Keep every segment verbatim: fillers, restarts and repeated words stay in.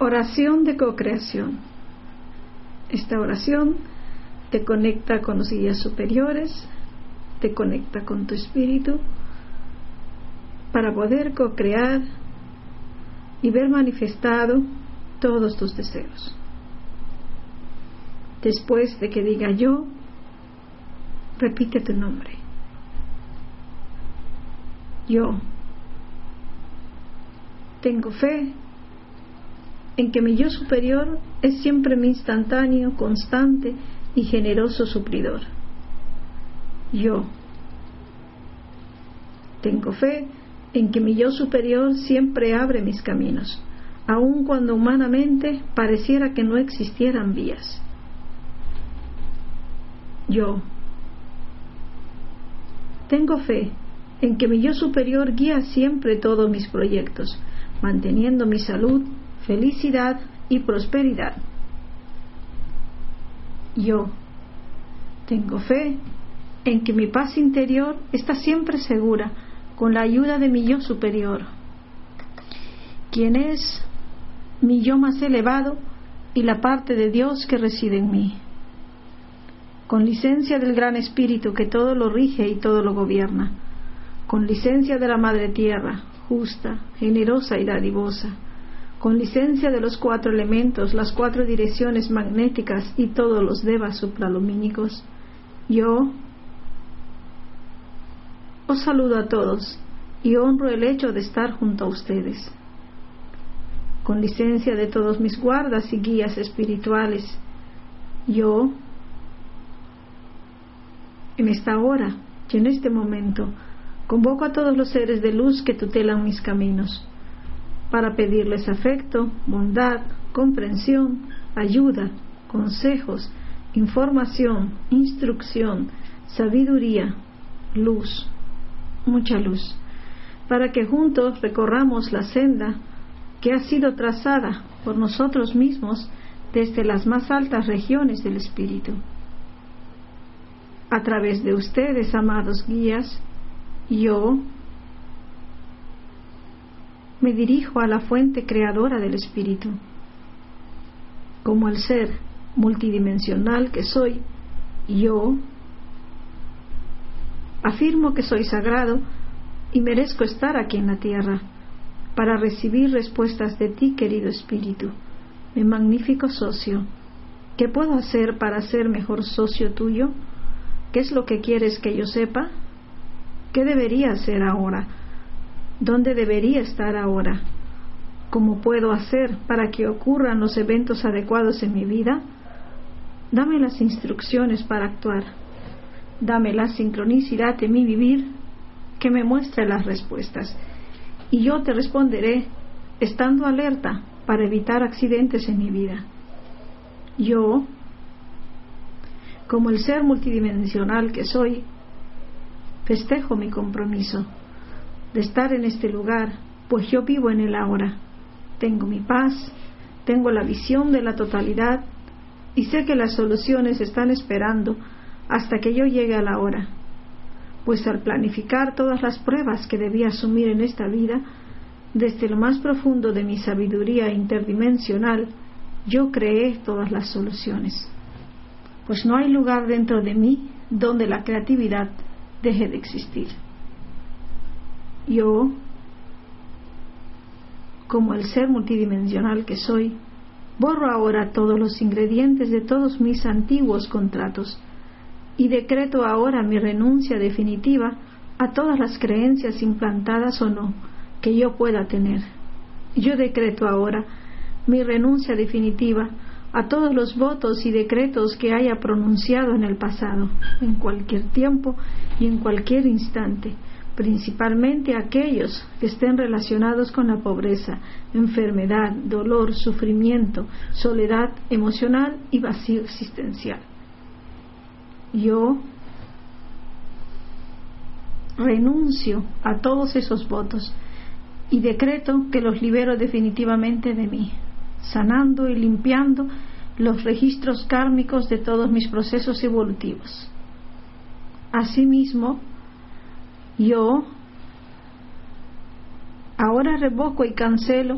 Oración de cocreación. Esta oración te conecta con los guías superiores, te conecta con tu espíritu para poder cocrear y ver manifestado todos tus deseos. Después de que diga yo, repite tu nombre. Yo tengo fe en que mi yo superior es siempre mi instantáneo, constante y generoso suplidor. Yo tengo fe en que mi yo superior siempre abre mis caminos, aun cuando humanamente pareciera que no existieran vías. Yo tengo fe en que mi yo superior guía siempre todos mis proyectos, manteniendo mi salud, felicidad y prosperidad. Yo tengo fe en que mi paz interior está siempre segura con la ayuda de mi yo superior, quien es mi yo más elevado y la parte de Dios que reside en mí. Con licencia del Gran Espíritu que todo lo rige y todo lo gobierna, con licencia de la Madre Tierra, justa, generosa y dadivosa, con licencia de los cuatro elementos, las cuatro direcciones magnéticas y todos los devas supralumínicos, yo os saludo a todos y honro el hecho de estar junto a ustedes. Con licencia de todos mis guardas y guías espirituales, yo, en esta hora y en este momento, convoco a todos los seres de luz que tutelan mis caminos, para pedirles afecto, bondad, comprensión, ayuda, consejos, información, instrucción, sabiduría, luz, mucha luz, para que juntos recorramos la senda que ha sido trazada por nosotros mismos desde las más altas regiones del espíritu. A través de ustedes, amados guías, yo me dirijo a la fuente creadora del espíritu. Como el ser multidimensional que soy, yo afirmo que soy sagrado y merezco estar aquí en la tierra para recibir respuestas de ti, querido espíritu, mi magnífico socio. ¿Qué puedo hacer para ser mejor socio tuyo? ¿Qué es lo que quieres que yo sepa? ¿Qué debería hacer ahora? ¿Dónde debería estar ahora? ¿Cómo puedo hacer para que ocurran los eventos adecuados en mi vida? Dame las instrucciones para actuar. Dame la sincronicidad de mi vivir que me muestre las respuestas. Y yo te responderé estando alerta para evitar accidentes en mi vida. Yo, como el ser multidimensional que soy, festejo mi compromiso de estar en este lugar, pues yo vivo en el ahora. Tengo mi paz, tengo la visión de la totalidad y sé que las soluciones están esperando hasta que yo llegue a la hora. Pues al planificar todas las pruebas que debía asumir en esta vida, desde lo más profundo de mi sabiduría interdimensional, yo creé todas las soluciones. Pues no hay lugar dentro de mí donde la creatividad deje de existir. Yo, como el ser multidimensional que soy, borro ahora todos los ingredientes de todos mis antiguos contratos y decreto ahora mi renuncia definitiva a todas las creencias implantadas o no que yo pueda tener. Yo decreto ahora mi renuncia definitiva a todos los votos y decretos que haya pronunciado en el pasado, en cualquier tiempo y en cualquier instante, principalmente aquellos que estén relacionados con la pobreza, enfermedad, dolor, sufrimiento, soledad emocional y vacío existencial. Yo renuncio a todos esos votos y decreto que los libero definitivamente de mí, sanando y limpiando los registros kármicos de todos mis procesos evolutivos. Asimismo, yo ahora revoco y cancelo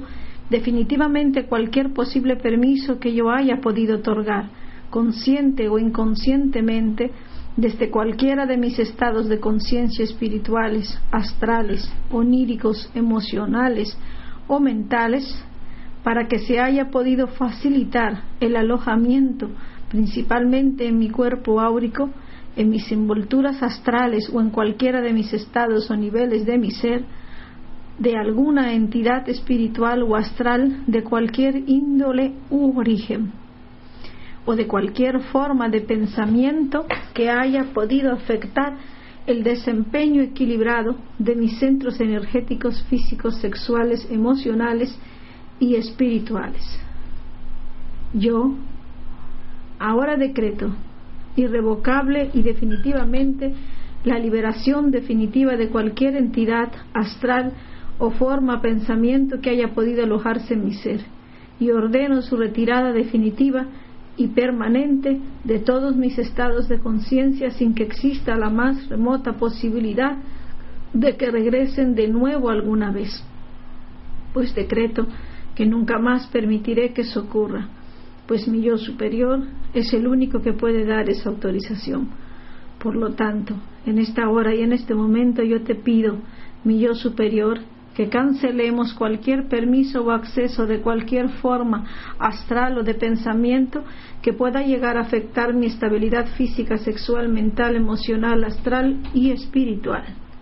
definitivamente cualquier posible permiso que yo haya podido otorgar, consciente o inconscientemente, desde cualquiera de mis estados de conciencia espirituales, astrales, oníricos, emocionales o mentales, para que se haya podido facilitar el alojamiento, principalmente en mi cuerpo áurico, en mis envolturas astrales o en cualquiera de mis estados o niveles de mi ser, de alguna entidad espiritual o astral de cualquier índole u origen, o de cualquier forma de pensamiento que haya podido afectar el desempeño equilibrado de mis centros energéticos, físicos, sexuales, emocionales y espirituales. Yo ahora decreto irrevocable y definitivamente la liberación definitiva de cualquier entidad astral o forma pensamiento que haya podido alojarse en mi ser, y ordeno su retirada definitiva y permanente de todos mis estados de conciencia, sin que exista la más remota posibilidad de que regresen de nuevo alguna vez, pues decreto que nunca más permitiré que eso ocurra, pues mi yo superior es el único que puede dar esa autorización. Por lo tanto, en esta hora y en este momento yo te pido, mi yo superior, que cancelemos cualquier permiso o acceso de cualquier forma astral o de pensamiento que pueda llegar a afectar mi estabilidad física, sexual, mental, emocional, astral y espiritual.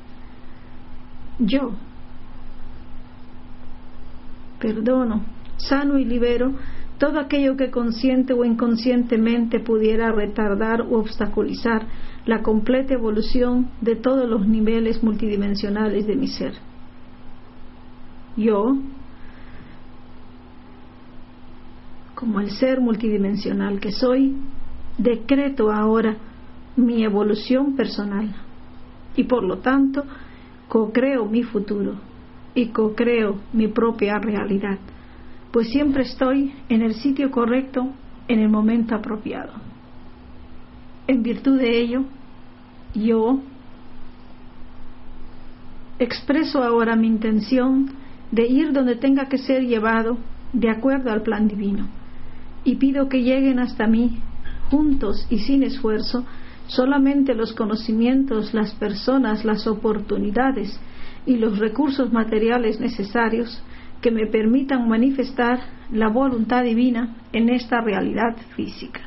Yo perdono, sano y libero todo aquello que consciente o inconscientemente pudiera retardar u obstaculizar la completa evolución de todos los niveles multidimensionales de mi ser. Yo, como el ser multidimensional que soy, decreto ahora mi evolución personal y por lo tanto co-creo mi futuro y co-creo mi propia realidad, pues siempre estoy en el sitio correcto en el momento apropiado. En virtud de ello, yo expreso ahora mi intención de ir donde tenga que ser llevado de acuerdo al plan divino, y pido que lleguen hasta mí, juntos y sin esfuerzo, solamente los conocimientos, las personas, las oportunidades y los recursos materiales necesarios que me permitan manifestar la voluntad divina en esta realidad física.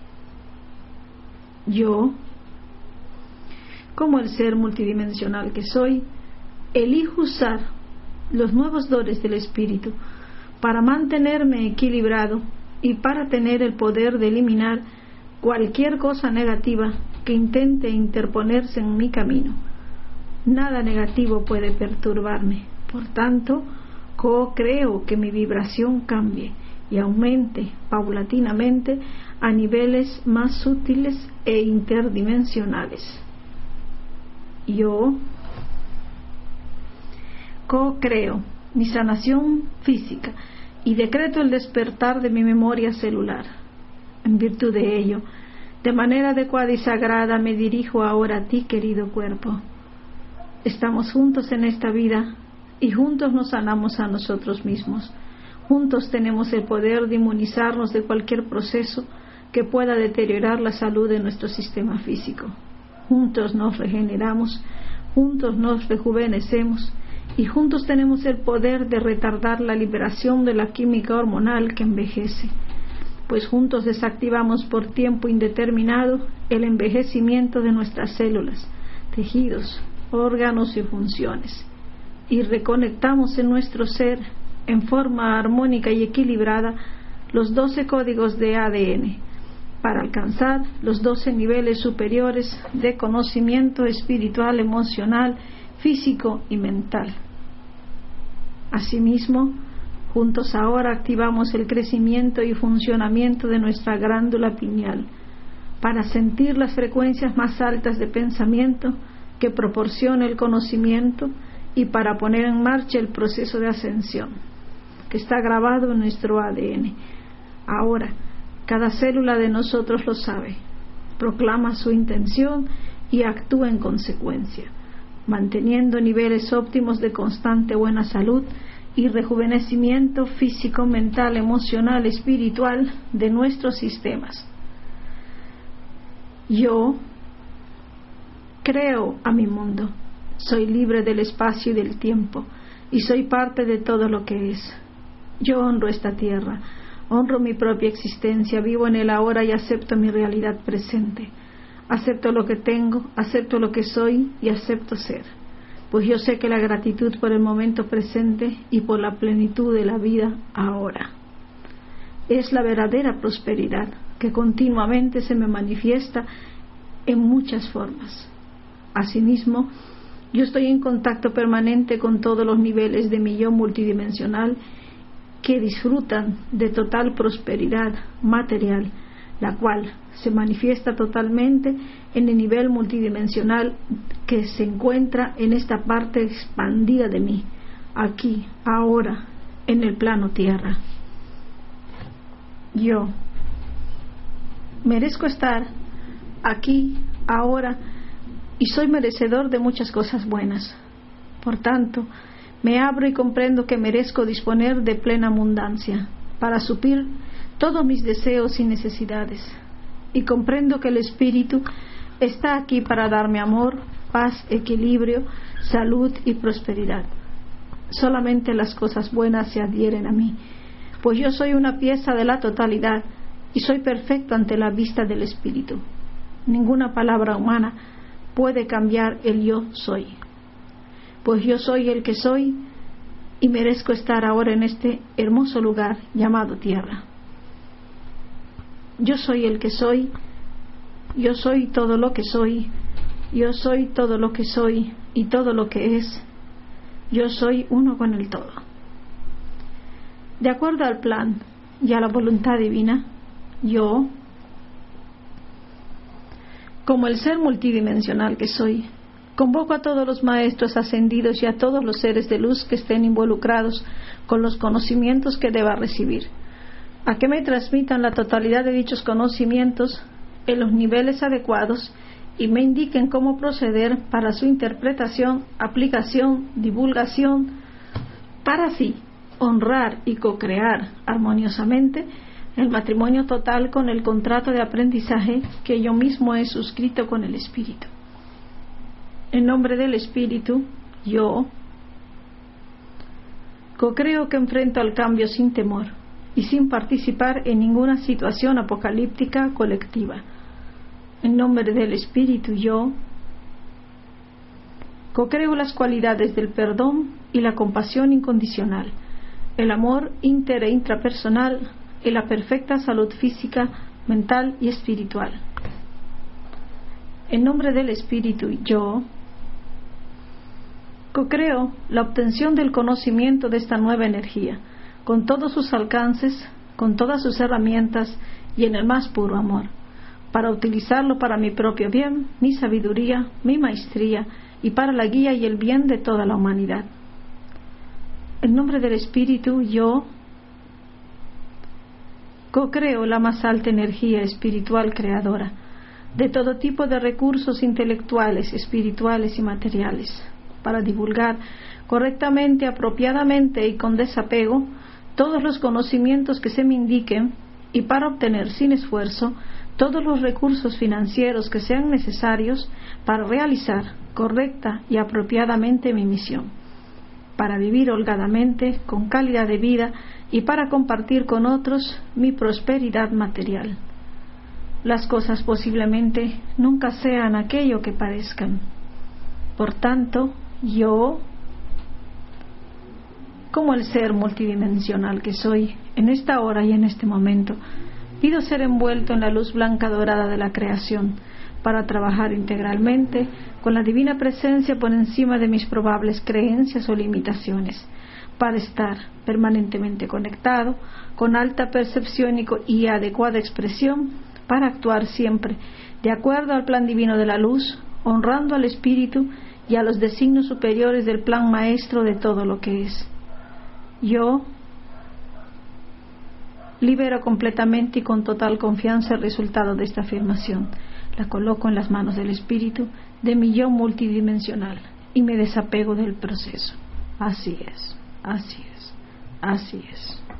Yo, como el ser multidimensional que soy, elijo usar los nuevos dones del Espíritu para mantenerme equilibrado y para tener el poder de eliminar cualquier cosa negativa que intente interponerse en mi camino. Nada negativo puede perturbarme. Por tanto, co-creo que mi vibración cambie y aumente paulatinamente a niveles más sutiles e interdimensionales. Yo co-creo mi sanación física y decreto el despertar de mi memoria celular. En virtud de ello, de manera adecuada y sagrada, me dirijo ahora a ti, querido cuerpo. Estamos juntos en esta vida y juntos nos sanamos a nosotros mismos. Juntos tenemos el poder de inmunizarnos de cualquier proceso que pueda deteriorar la salud de nuestro sistema físico. Juntos nos regeneramos, juntos nos rejuvenecemos y juntos tenemos el poder de retardar la liberación de la química hormonal que envejece, pues juntos desactivamos por tiempo indeterminado el envejecimiento de nuestras células, tejidos, órganos y funciones, y reconectamos en nuestro ser en forma armónica y equilibrada los doce códigos de A D N para alcanzar los doce niveles superiores de conocimiento espiritual, emocional, físico y mental. Asimismo, juntos ahora activamos el crecimiento y funcionamiento de nuestra glándula pineal para sentir las frecuencias más altas de pensamiento que proporciona el conocimiento y para poner en marcha el proceso de ascensión que está grabado en nuestro A D N. Ahora, cada célula de nosotros lo sabe, proclama su intención y actúa en consecuencia, manteniendo niveles óptimos de constante buena salud y rejuvenecimiento físico, mental, emocional, espiritual de nuestros sistemas. Yo creo a mi mundo, soy libre del espacio y del tiempo, y soy parte de todo lo que es. Yo honro esta tierra, honro mi propia existencia, vivo en el ahora y acepto mi realidad presente. Acepto lo que tengo, acepto lo que soy y acepto ser, pues yo sé que la gratitud por el momento presente y por la plenitud de la vida ahora es la verdadera prosperidad que continuamente se me manifiesta en muchas formas. Asimismo, yo estoy en contacto permanente con todos los niveles de mi yo multidimensional que disfrutan de total prosperidad material, la cual se manifiesta totalmente en el nivel multidimensional que se encuentra en esta parte expandida de mí, aquí, ahora, en el plano tierra. Yo merezco estar aquí, ahora, y soy merecedor de muchas cosas buenas. Por tanto, me abro y comprendo que merezco disponer de plena abundancia para suplir todos mis deseos y necesidades. Y comprendo que el Espíritu está aquí para darme amor, paz, equilibrio, salud y prosperidad. Solamente las cosas buenas se adhieren a mí, pues yo soy una pieza de la totalidad y soy perfecto ante la vista del Espíritu. Ninguna palabra humana puede cambiar el yo soy, pues yo soy el que soy y merezco estar ahora en este hermoso lugar llamado tierra. Yo soy el que soy, yo soy todo lo que soy, yo soy todo lo que soy y todo lo que es. Yo soy uno con el todo. De acuerdo al plan y a la voluntad divina, yo, como el ser multidimensional que soy, convoco a todos los maestros ascendidos y a todos los seres de luz que estén involucrados con los conocimientos que deba recibir, a que me transmitan la totalidad de dichos conocimientos en los niveles adecuados y me indiquen cómo proceder para su interpretación, aplicación, divulgación, para así honrar y co-crear armoniosamente el matrimonio total con el contrato de aprendizaje que yo mismo he suscrito con el Espíritu. En nombre del Espíritu, yo co-creo que enfrento al cambio sin temor y sin participar en ninguna situación apocalíptica colectiva. En nombre del Espíritu, yo co-creo las cualidades del perdón y la compasión incondicional, el amor inter e intrapersonal y la perfecta salud física, mental y espiritual. En nombre del Espíritu, yo co-creo la obtención del conocimiento de esta nueva energía, con todos sus alcances, con todas sus herramientas y en el más puro amor, para utilizarlo para mi propio bien, mi sabiduría, mi maestría y para la guía y el bien de toda la humanidad. En nombre del Espíritu, yo co-creo la más alta energía espiritual creadora de todo tipo de recursos intelectuales, espirituales y materiales, para divulgar correctamente, apropiadamente y con desapego todos los conocimientos que se me indiquen y para obtener sin esfuerzo todos los recursos financieros que sean necesarios para realizar correcta y apropiadamente mi misión, para vivir holgadamente, con calidad de vida y para compartir con otros mi prosperidad material. Las cosas posiblemente nunca sean aquello que parezcan. Por tanto, yo, como el ser multidimensional que soy, en esta hora y en este momento, pido ser envuelto en la luz blanca dorada de la creación, para trabajar integralmente con la divina presencia por encima de mis probables creencias o limitaciones, para estar permanentemente conectado, con alta percepción y, y adecuada expresión, para actuar siempre de acuerdo al plan divino de la luz, honrando al Espíritu y a los designios superiores del plan maestro de todo lo que es. Yo libero completamente y con total confianza el resultado de esta afirmación. La coloco en las manos del Espíritu de mi yo multidimensional y me desapego del proceso. Así es, así es. Así es.